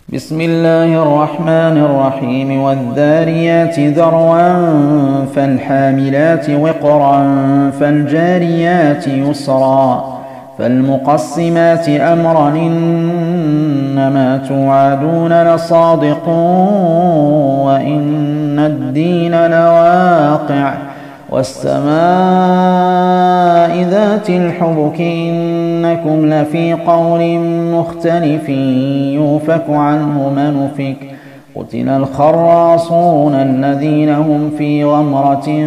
بسم الله الرحمن الرحيم والذاريات ذروا فالحاملات وقرا فالجاريات يسرا فالمقسمات أمرا إنما توعدون لصادق وإن الدين لواقع والسماء ذات الحبك إنكم لفي قول مختلف يؤفك عنه من أفك قتل الخراصون الذين هم في غمرة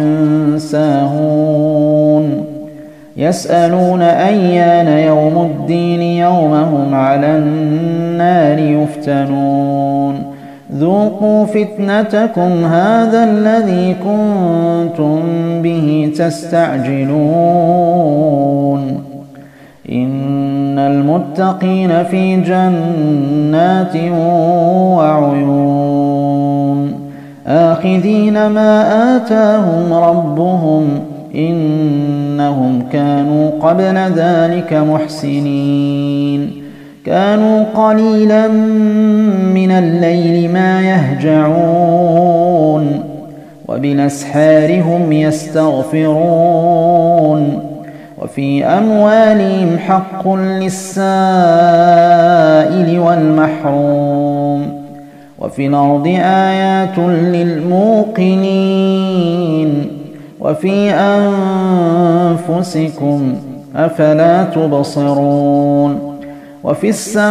ساهون يسألون أيان يوم الدين يوم هم على النار يفتنون ذوقوا فتنتكم هذا الذي كنتم به تستعجلون إن المتقين في جنات وعيون آخذين ما آتاهم ربهم إنهم كانوا قبل ذلك محسنين كانوا قليلا من الليل ما يهجعون وبالأسحار هم يستغفرون وفي أموالهم حق للسائل والمحروم وفي الأرض آيات للموقنين وفي أنفسكم أفلا تبصرون وفي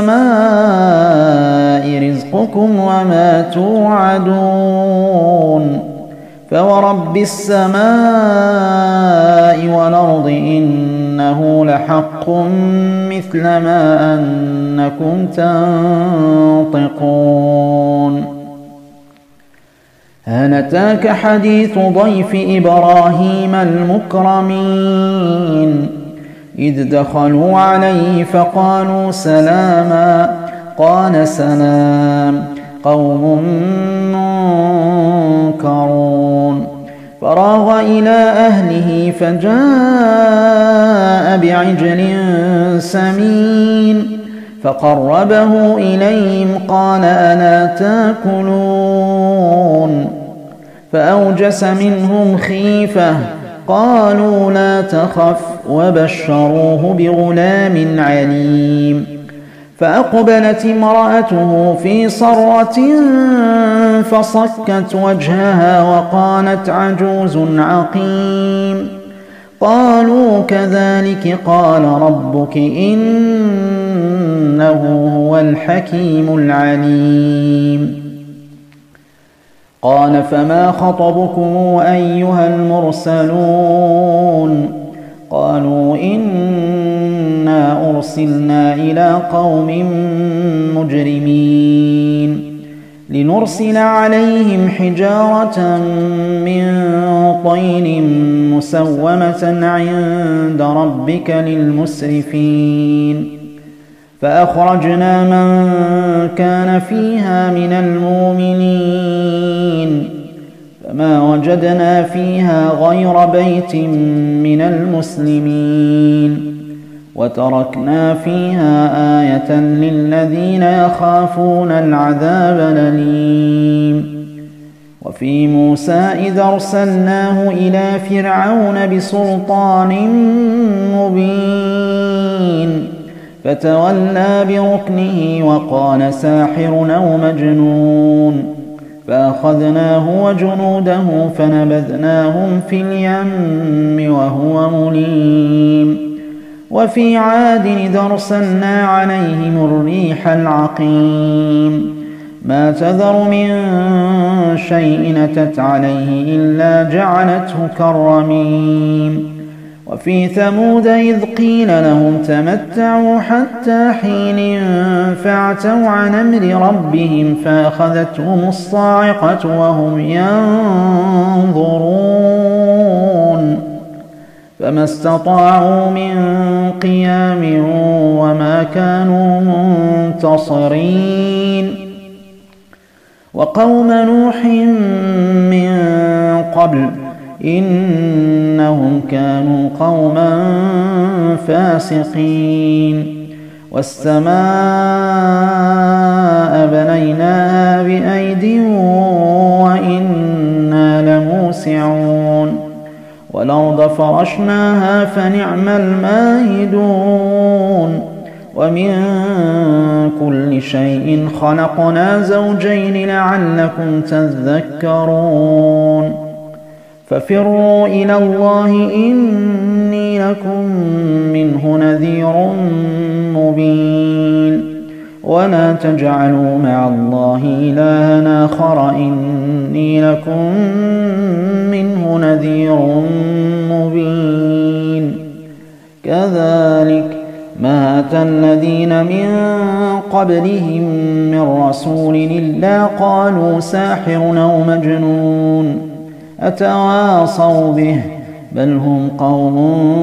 السماء رزقكم وما توعدون فورب السماء والأرض إنه لحق مثل ما أنكم تنطقون هل أتاك حديث ضيف إبراهيم المكرمين إذ دخلوا عليه فقالوا سلاما قال سلام قوم منكرون فراغ إلى أهله فجاء بعجل سمين فقربه إليهم قال ألا تاكلون فأوجس منهم خيفة قالوا لا تخف وبشروه بغلام عليم فأقبلت امرأته في صرة فصكت وجهها وقالت عجوز عقيم قالوا كذلك قال ربك إنه هو الحكيم العليم قال فما خطبكم أيها المرسلون قالوا إنا أرسلنا إلى قوم مجرمين لنرسل عليهم حجارة من طين مسومة عند ربك للمسرفين فأخرجنا من كان فيها من المؤمنين فما وجدنا فيها غير بيت من المسلمين وتركنا فيها آية للذين يخافون العذاب الأليم وفي موسى إذ أرسلناه إلى فرعون بسلطان مبين فتولى بركنه وقال ساحر أو مجنون فأخذناه وجنوده فنبذناهم في اليم وهو مليم وفي عاد إذ أرسلنا عليهم الريح العقيم ما تذر من شيء أتت عليه إلا جعلته كالرميم وفي ثمود إذ قيل لهم تمتعوا حتى حين فعتوا عن أمر ربهم فأخذتهم الصاعقة وهم ينظرون فما استطاعوا من قيام وما كانوا منتصرين وقوم نوح من قبل إنهم كانوا قوما فاسقين والسماء بنيناها بأيد وإنا لموسعون والأرض فرشناها فنعم الماهدون ومن كل شيء خلقنا زوجين لعلكم تذكرون ففروا إلى الله إني لكم منه نذير مبين ولا تجعلوا مع الله إلها آخر إني لكم منه نذير مبين كذلك ما أتى الذين من قبلهم من رسول إلا قالوا ساحر أو مجنون أتواصوا به بل هم قوم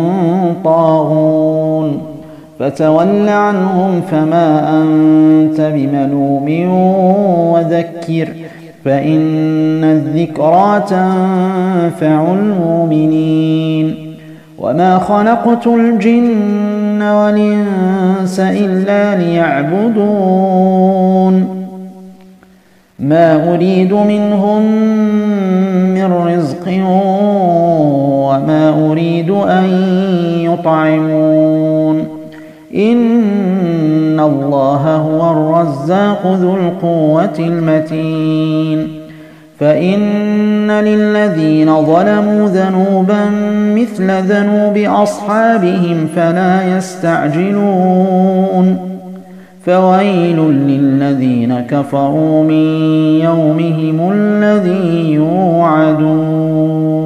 طاغون فتول عنهم فما أنت بملوم وذكر فإن الذكرى تنفع المؤمنين وما خلقت الجن والإنس إلا ليعبدون ما أريد منهم من رزق وما أريد أن يطعمون إن الله هو الرزاق ذو القوة المتين فإن للذين ظلموا ذنوبا مثل ذنوب أصحابهم فلا يستعجلون فويل للذين كفروا من يومهم الذي يوعدون